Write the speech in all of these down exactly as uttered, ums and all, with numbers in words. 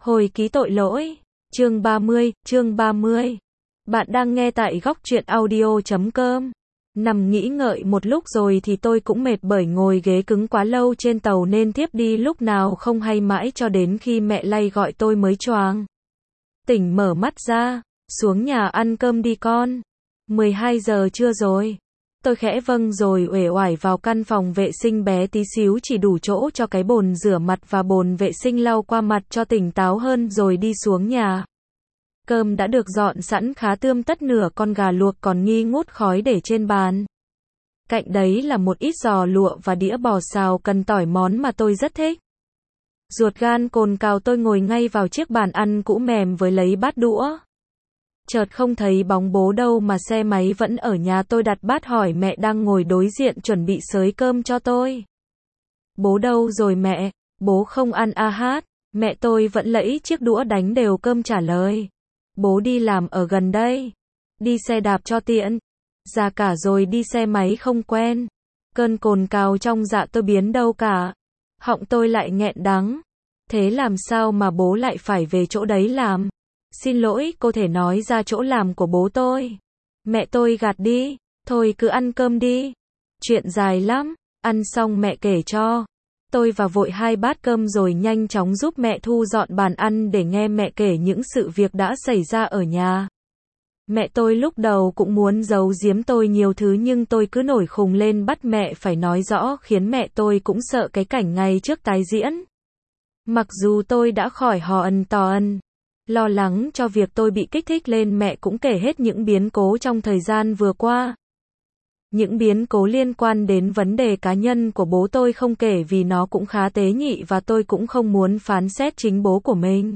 Hồi ký tội lỗi. Chương ba mươi, chương ba mươi. Bạn đang nghe tại góc truyện audio chấm com. Nằm nghĩ ngợi một lúc rồi thì tôi cũng mệt bởi ngồi ghế cứng quá lâu trên tàu nên thiếp đi lúc nào không hay mãi cho đến khi mẹ lay gọi tôi mới choàng tỉnh mở mắt ra. Xuống nhà ăn cơm đi con. mười hai giờ trưa rồi. Tôi khẽ vâng rồi uể oải vào căn phòng vệ sinh bé tí xíu chỉ đủ chỗ cho cái bồn rửa mặt và bồn vệ sinh lau qua mặt cho tỉnh táo hơn rồi đi xuống nhà. Cơm đã được dọn sẵn khá tươm tất, nửa con gà luộc còn nghi ngút khói để trên bàn. Cạnh đấy là một ít giò lụa và đĩa bò xào cần tỏi, món mà tôi rất thích. Ruột gan cồn cào tôi ngồi ngay vào chiếc bàn ăn cũ mềm với lấy bát đũa. Chợt không thấy bóng bố đâu mà xe máy vẫn ở nhà. Tôi đặt bát hỏi mẹ đang ngồi đối diện chuẩn bị xới cơm cho tôi. Bố đâu rồi mẹ? Bố không ăn a hát. Mẹ tôi vẫn lẫy chiếc đũa đánh đều cơm trả lời. Bố đi làm ở gần đây. Đi xe đạp cho tiện. Già cả rồi đi xe máy không quen. Cơn cồn cào trong dạ tôi biến đâu cả. Họng tôi lại nghẹn đắng. Thế làm sao mà bố lại phải về chỗ đấy làm? Xin lỗi, cô thể nói ra chỗ làm của bố tôi. Mẹ tôi gạt đi. Thôi cứ ăn cơm đi. Chuyện dài lắm. Ăn xong mẹ kể cho. Tôi vào vội hai bát cơm rồi nhanh chóng giúp mẹ thu dọn bàn ăn để nghe mẹ kể những sự việc đã xảy ra ở nhà. Mẹ tôi lúc đầu cũng muốn giấu giếm tôi nhiều thứ nhưng tôi cứ nổi khùng lên bắt mẹ phải nói rõ, khiến mẹ tôi cũng sợ cái cảnh ngày trước tái diễn. Mặc dù tôi đã khỏi hò ân tò ân, lo lắng cho việc tôi bị kích thích lên, mẹ cũng kể hết những biến cố trong thời gian vừa qua. Những biến cố liên quan đến vấn đề cá nhân của bố tôi không kể vì nó cũng khá tế nhị và tôi cũng không muốn phán xét chính bố của mình.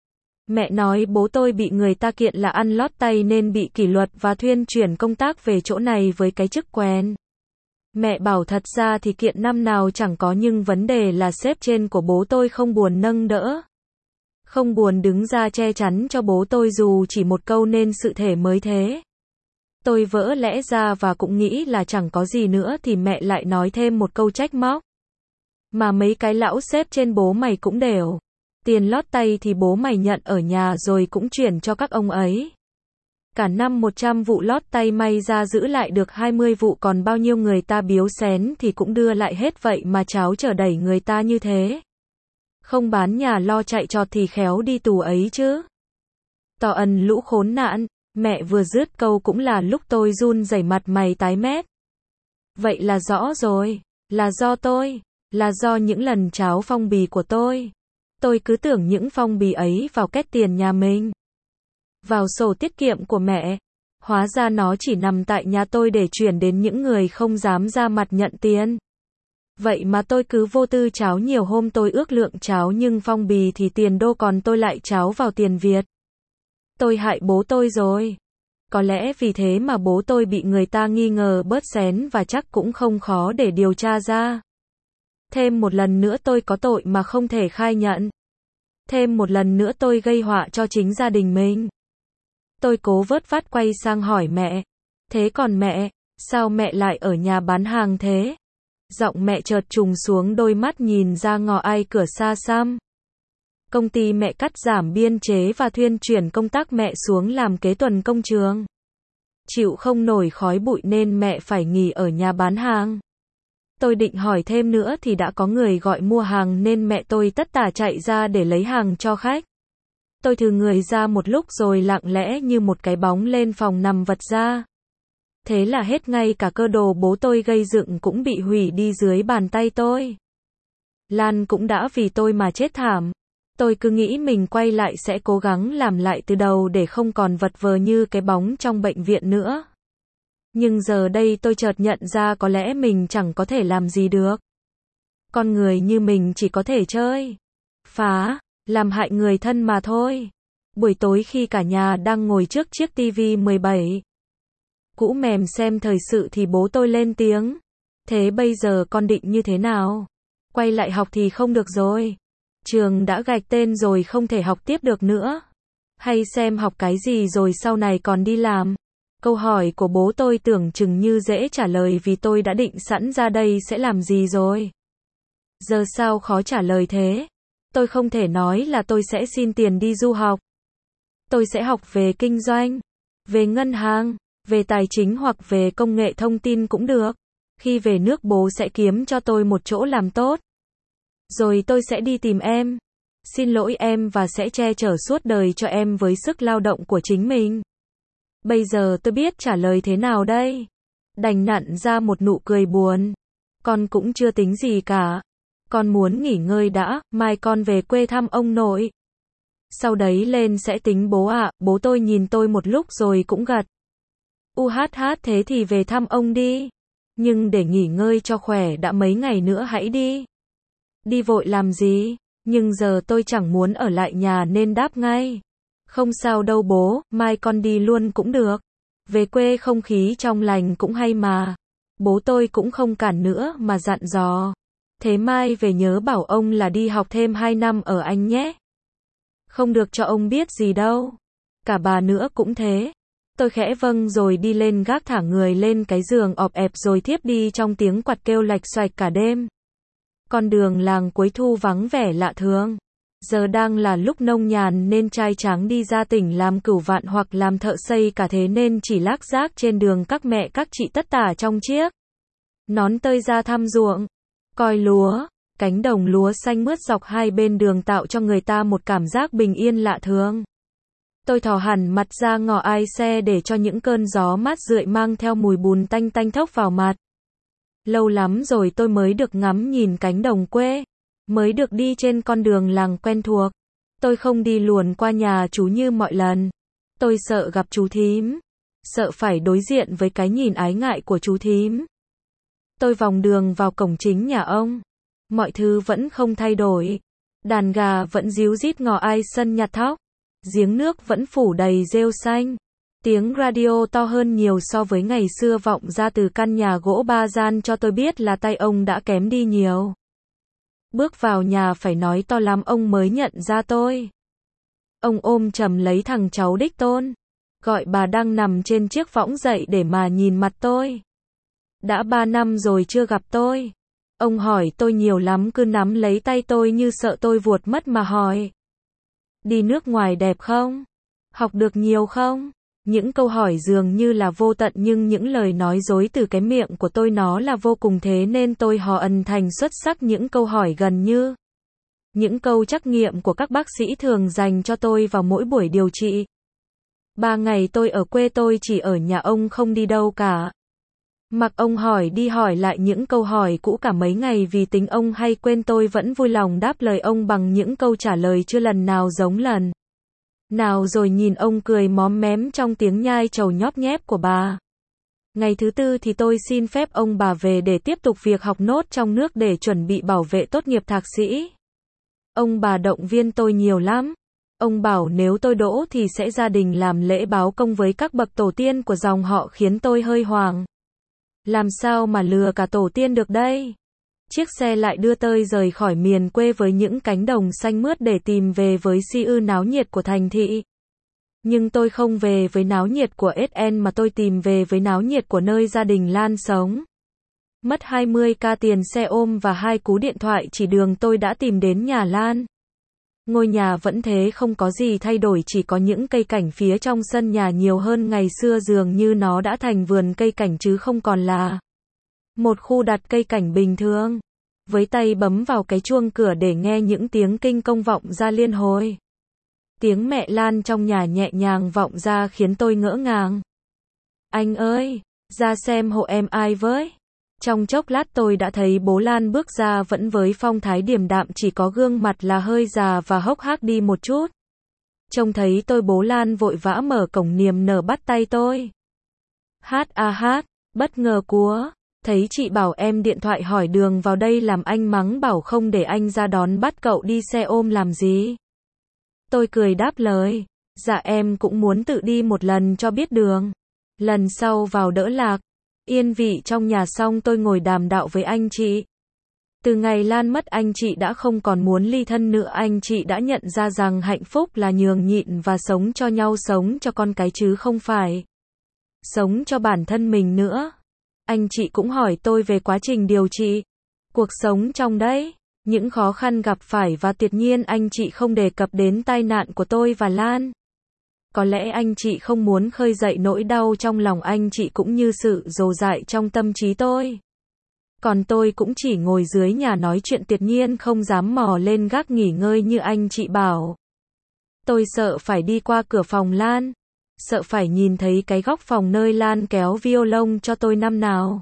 Mẹ nói bố tôi bị người ta kiện là ăn lót tay nên bị kỷ luật và thuyên chuyển công tác về chỗ này với cái chức quen. Mẹ bảo thật ra thì kiện năm nào chẳng có nhưng vấn đề là sếp trên của bố tôi không buồn nâng đỡ. Không buồn đứng ra che chắn cho bố tôi dù chỉ một câu nên sự thể mới thế. Tôi vỡ lẽ ra và cũng nghĩ là chẳng có gì nữa thì mẹ lại nói thêm một câu trách móc. Mà mấy cái lão sếp trên bố mày cũng đều. Tiền lót tay thì bố mày nhận ở nhà rồi cũng chuyển cho các ông ấy. Cả năm một trăm vụ lót tay may ra giữ lại được hai mươi vụ, còn bao nhiêu người ta biếu xén thì cũng đưa lại hết, vậy mà cháu chở đẩy người ta như thế. Không bán nhà lo chạy trọt thì khéo đi tù ấy chứ. Tỏ ẩn lũ khốn nạn. Mẹ vừa dứt câu cũng là lúc tôi run rẩy, mặt mày tái mét. Vậy là rõ rồi. Là do tôi. Là do những lần tráo phong bì của tôi. Tôi cứ tưởng những phong bì ấy vào két tiền nhà mình. Vào sổ tiết kiệm của mẹ. Hóa ra nó chỉ nằm tại nhà tôi để chuyển đến những người không dám ra mặt nhận tiền. Vậy mà tôi cứ vô tư tráo, nhiều hôm tôi ước lượng tráo nhưng phong bì thì tiền đô còn tôi lại tráo vào tiền Việt. Tôi hại bố tôi rồi. Có lẽ vì thế mà bố tôi bị người ta nghi ngờ bớt xén và chắc cũng không khó để điều tra ra. Thêm một lần nữa tôi có tội mà không thể khai nhận. Thêm một lần nữa tôi gây họa cho chính gia đình mình. Tôi cố vớt vát quay sang hỏi mẹ. Thế còn mẹ, sao mẹ lại ở nhà bán hàng thế? Giọng mẹ chợt trùng xuống, đôi mắt nhìn ra ngõ ai cửa xa xăm. Công ty mẹ cắt giảm biên chế và thuyên chuyển công tác mẹ xuống làm kế tuần công trường. Chịu không nổi khói bụi nên mẹ phải nghỉ ở nhà bán hàng. Tôi định hỏi thêm nữa thì đã có người gọi mua hàng nên mẹ tôi tất tả chạy ra để lấy hàng cho khách. Tôi thừ người ra một lúc rồi lặng lẽ như một cái bóng lên phòng nằm vật ra. Thế là hết, ngay cả cơ đồ bố tôi gây dựng cũng bị hủy đi dưới bàn tay tôi. Lan cũng đã vì tôi mà chết thảm. Tôi cứ nghĩ mình quay lại sẽ cố gắng làm lại từ đầu để không còn vật vờ như cái bóng trong bệnh viện nữa. Nhưng giờ đây tôi chợt nhận ra có lẽ mình chẳng có thể làm gì được. Con người như mình chỉ có thể chơi, phá, làm hại người thân mà thôi. Buổi tối khi cả nhà đang ngồi trước chiếc tivi mười bảy cũ mềm xem thời sự thì bố tôi lên tiếng. Thế bây giờ con định như thế nào? Quay lại học thì không được rồi. Trường đã gạch tên rồi, không thể học tiếp được nữa. Hay xem học cái gì rồi sau này còn đi làm? Câu hỏi của bố tôi tưởng chừng như dễ trả lời vì tôi đã định sẵn ra đây sẽ làm gì rồi. Giờ sao khó trả lời thế? Tôi không thể nói là tôi sẽ xin tiền đi du học. Tôi sẽ học về kinh doanh, về ngân hàng, về tài chính hoặc về công nghệ thông tin cũng được. Khi về nước bố sẽ kiếm cho tôi một chỗ làm tốt. Rồi tôi sẽ đi tìm em. Xin lỗi em và sẽ che chở suốt đời cho em với sức lao động của chính mình. Bây giờ tôi biết trả lời thế nào đây? Đành nặn ra một nụ cười buồn. Con cũng chưa tính gì cả. Con muốn nghỉ ngơi đã, mai con về quê thăm ông nội. Sau đấy lên sẽ tính bố ạ. Bố tôi nhìn tôi một lúc rồi cũng gật. U hát hát thế thì về thăm ông đi. Nhưng để nghỉ ngơi cho khỏe đã mấy ngày nữa hãy đi. Đi vội làm gì? Nhưng giờ tôi chẳng muốn ở lại nhà nên đáp ngay. Không sao đâu bố, mai con đi luôn cũng được. Về quê không khí trong lành cũng hay mà. Bố tôi cũng không cản nữa mà dặn dò. Thế mai về nhớ bảo ông là đi học thêm hai năm ở Anh nhé. Không được cho ông biết gì đâu. Cả bà nữa cũng thế. Tôi khẽ vâng rồi đi lên gác thả người lên cái giường ọp ẹp rồi thiếp đi trong tiếng quạt kêu lạch xoạch cả đêm. Con đường làng cuối thu vắng vẻ lạ thường. Giờ đang là lúc nông nhàn nên trai tráng đi ra tỉnh làm cửu vạn hoặc làm thợ xây cả thế nên chỉ lác đác trên đường các mẹ các chị tất tả trong chiếc nón tơi ra thăm ruộng, coi lúa, cánh đồng lúa xanh mướt dọc hai bên đường tạo cho người ta một cảm giác bình yên lạ thường. Tôi thò hẳn mặt ra ngỏ ai xe để cho những cơn gió mát rượi mang theo mùi bùn tanh tanh thốc vào mặt. Lâu lắm rồi tôi mới được ngắm nhìn cánh đồng quê, mới được đi trên con đường làng quen thuộc. Tôi không đi luồn qua nhà chú như mọi lần. Tôi sợ gặp chú thím, sợ phải đối diện với cái nhìn ái ngại của chú thím. Tôi vòng đường vào cổng chính nhà ông. Mọi thứ vẫn không thay đổi. Đàn gà vẫn ríu rít ngò ai sân nhặt thóc. Giếng nước vẫn phủ đầy rêu xanh. Tiếng radio to hơn nhiều so với ngày xưa vọng ra từ căn nhà gỗ ba gian cho tôi biết là tay ông đã kém đi nhiều. Bước vào nhà phải nói to lắm ông mới nhận ra tôi. Ông ôm chầm lấy thằng cháu đích tôn. Gọi bà đang nằm trên chiếc võng dậy để mà nhìn mặt tôi. Đã ba năm rồi chưa gặp tôi. Ông hỏi tôi nhiều lắm cứ nắm lấy tay tôi như sợ tôi vuột mất mà hỏi. Đi nước ngoài đẹp không? Học được nhiều không? Những câu hỏi dường như là vô tận nhưng những lời nói dối từ cái miệng của tôi nó là vô cùng thế nên tôi hò ẩn thành xuất sắc những câu hỏi gần như những câu trắc nghiệm của các bác sĩ thường dành cho tôi vào mỗi buổi điều trị. Ba ngày tôi ở quê tôi chỉ ở nhà ông không đi đâu cả. Mặc ông hỏi đi hỏi lại những câu hỏi cũ cả mấy ngày vì tính ông hay quên tôi vẫn vui lòng đáp lời ông bằng những câu trả lời chưa lần nào giống lần nào rồi nhìn ông cười móm mém trong tiếng nhai trầu nhóp nhép của bà. Ngày thứ tư thì tôi xin phép ông bà về để tiếp tục việc học nốt trong nước để chuẩn bị bảo vệ tốt nghiệp thạc sĩ. Ông bà động viên tôi nhiều lắm. Ông bảo nếu tôi đỗ thì sẽ gia đình làm lễ báo công với các bậc tổ tiên của dòng họ khiến tôi hơi hoảng. Làm sao mà lừa cả tổ tiên được đây? Chiếc xe lại đưa tôi rời khỏi miền quê với những cánh đồng xanh mướt để tìm về với si ư náo nhiệt của thành thị. Nhưng tôi không về với náo nhiệt của ét en mà tôi tìm về với náo nhiệt của nơi gia đình Lan sống. Mất hai mươi k tiền xe ôm và hai cú điện thoại chỉ đường tôi đã tìm đến nhà Lan. Ngôi nhà vẫn thế không có gì thay đổi chỉ có những cây cảnh phía trong sân nhà nhiều hơn ngày xưa dường như nó đã thành vườn cây cảnh chứ không còn là một khu đặt cây cảnh bình thường. Với tay bấm vào cái chuông cửa để nghe những tiếng kinh công vọng ra liên hồi. Tiếng mẹ Lan trong nhà nhẹ nhàng vọng ra khiến tôi ngỡ ngàng. Anh ơi, ra xem hộ em ai với. Trong chốc lát tôi đã thấy bố Lan bước ra vẫn với phong thái điềm đạm chỉ có gương mặt là hơi già và hốc hác đi một chút. Trông thấy tôi bố Lan vội vã mở cổng niềm nở bắt tay tôi. Hát a hát, bất ngờ quá. Thấy chị bảo em điện thoại hỏi đường vào đây làm anh mắng bảo không để anh ra đón bắt cậu đi xe ôm làm gì. Tôi cười đáp lời. Dạ em cũng muốn tự đi một lần cho biết đường. Lần sau vào đỡ lạc. Yên vị trong nhà xong tôi ngồi đàm đạo với anh chị. Từ ngày Lan mất anh chị đã không còn muốn ly thân nữa anh chị đã nhận ra rằng hạnh phúc là nhường nhịn và sống cho nhau sống cho con cái chứ không phải sống cho bản thân mình nữa. Anh chị cũng hỏi tôi về quá trình điều trị, cuộc sống trong đấy, những khó khăn gặp phải và tuyệt nhiên anh chị không đề cập đến tai nạn của tôi và Lan. Có lẽ anh chị không muốn khơi dậy nỗi đau trong lòng anh chị cũng như sự dồ dại trong tâm trí tôi. Còn tôi cũng chỉ ngồi dưới nhà nói chuyện tuyệt nhiên không dám mò lên gác nghỉ ngơi như anh chị bảo. Tôi sợ phải đi qua cửa phòng Lan. Sợ phải nhìn thấy cái góc phòng nơi Lan kéo violon cho tôi năm nào.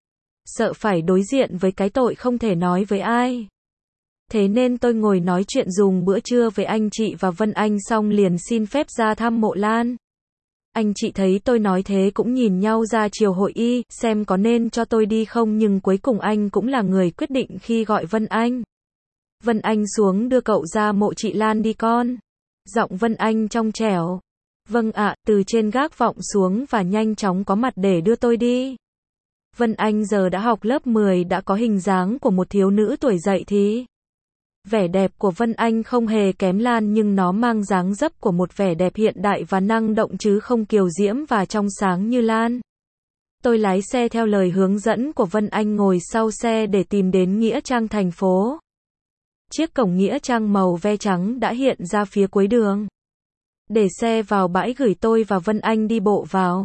Sợ phải đối diện với cái tội không thể nói với ai. Thế nên tôi ngồi nói chuyện dùng bữa trưa với anh chị và Vân Anh xong liền xin phép ra thăm mộ Lan. Anh chị thấy tôi nói thế cũng nhìn nhau ra chiều hội y, xem có nên cho tôi đi không nhưng cuối cùng anh cũng là người quyết định khi gọi Vân Anh. Vân Anh xuống đưa cậu ra mộ chị Lan đi con. Giọng Vân Anh trong trẻo. Vâng ạ, từ trên gác vọng xuống và nhanh chóng có mặt để đưa tôi đi. Vân Anh giờ đã học lớp mười đã có hình dáng của một thiếu nữ tuổi dậy thì. Vẻ đẹp của Vân Anh không hề kém Lan nhưng nó mang dáng dấp của một vẻ đẹp hiện đại và năng động chứ không kiều diễm và trong sáng như Lan. Tôi lái xe theo lời hướng dẫn của Vân Anh ngồi sau xe để tìm đến Nghĩa Trang thành phố. Chiếc cổng Nghĩa Trang màu ve trắng đã hiện ra phía cuối đường. Để xe vào bãi gửi tôi và Vân Anh đi bộ vào.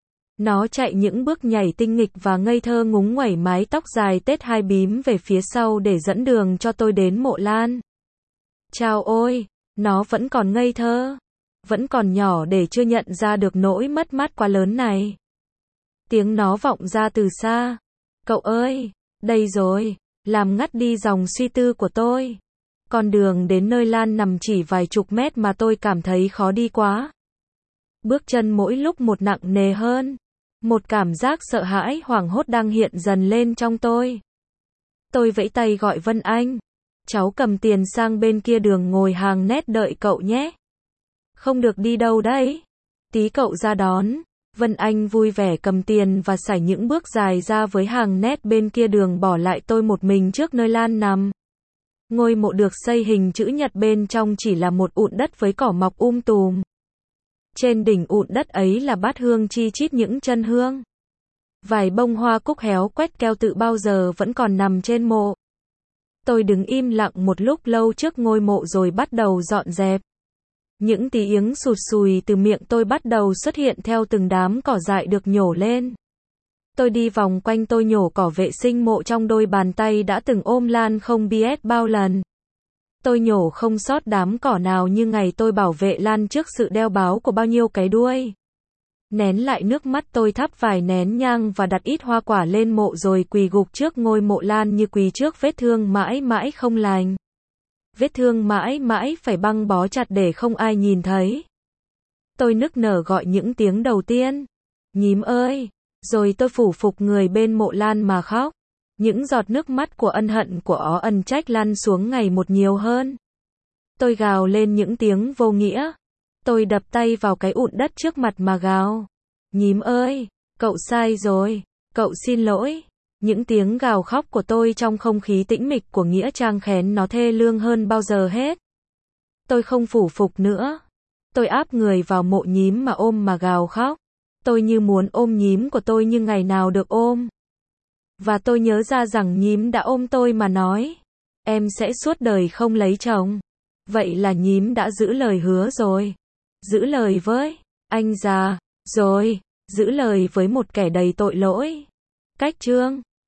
Nó chạy những bước nhảy tinh nghịch và ngây thơ ngúng nguẩy mái tóc dài tết hai bím về phía sau để dẫn đường cho tôi đến mộ Lan. Chao ôi, nó vẫn còn ngây thơ, vẫn còn nhỏ để chưa nhận ra được nỗi mất mát quá lớn này. Tiếng nó vọng ra từ xa. Cậu ơi, đây rồi, làm ngắt đi dòng suy tư của tôi. Con đường đến nơi Lan nằm chỉ vài chục mét mà tôi cảm thấy khó đi quá. Bước chân mỗi lúc một nặng nề hơn. Một cảm giác sợ hãi hoảng hốt đang hiện dần lên trong tôi. Tôi vẫy tay gọi Vân Anh. Cháu cầm tiền sang bên kia đường ngồi hàng nét đợi cậu nhé. Không được đi đâu đấy. Tí cậu ra đón. Vân Anh vui vẻ cầm tiền và sải những bước dài ra với hàng nét bên kia đường bỏ lại tôi một mình trước nơi Lan nằm. Ngôi mộ được xây hình chữ nhật bên trong chỉ là một ụn đất với cỏ mọc um tùm. Trên đỉnh ụn đất ấy là bát hương chi chít những chân hương. Vài bông hoa cúc héo quét keo tự bao giờ vẫn còn nằm trên mộ. Tôi đứng im lặng một lúc lâu trước ngôi mộ rồi bắt đầu dọn dẹp. Những tí yếng sụt sùi từ miệng tôi bắt đầu xuất hiện theo từng đám cỏ dại được nhổ lên. Tôi đi vòng quanh tôi nhổ cỏ vệ sinh mộ trong đôi bàn tay đã từng ôm Lan không biết bao lần. Tôi nhổ không sót đám cỏ nào như ngày tôi bảo vệ Lan trước sự đeo bám của bao nhiêu cái đuôi. Nén lại nước mắt tôi thắp vài nén nhang và đặt ít hoa quả lên mộ rồi quỳ gục trước ngôi mộ Lan như quỳ trước vết thương mãi mãi không lành. Vết thương mãi mãi phải băng bó chặt để không ai nhìn thấy. Tôi nức nở gọi những tiếng đầu tiên. Nhím ơi! Rồi tôi phủ phục người bên mộ Lan mà khóc. Những giọt nước mắt của ân hận của ó ân trách lăn xuống ngày một nhiều hơn. Tôi gào lên những tiếng vô nghĩa. Tôi đập tay vào cái ụn đất trước mặt mà gào. Nhím ơi! Cậu sai rồi! Cậu xin lỗi! Những tiếng gào khóc của tôi trong không khí tĩnh mịch của Nghĩa Trang khén nó thê lương hơn bao giờ hết. Tôi không phủ phục nữa. Tôi áp người vào mộ nhím mà ôm mà gào khóc. Tôi như muốn ôm nhím của tôi như ngày nào được ôm. Và tôi nhớ ra rằng nhím đã ôm tôi mà nói. Em sẽ suốt đời không lấy chồng. Vậy là nhím đã giữ lời hứa rồi. Giữ lời với anh già. Rồi, giữ lời với một kẻ đầy tội lỗi. Cách chương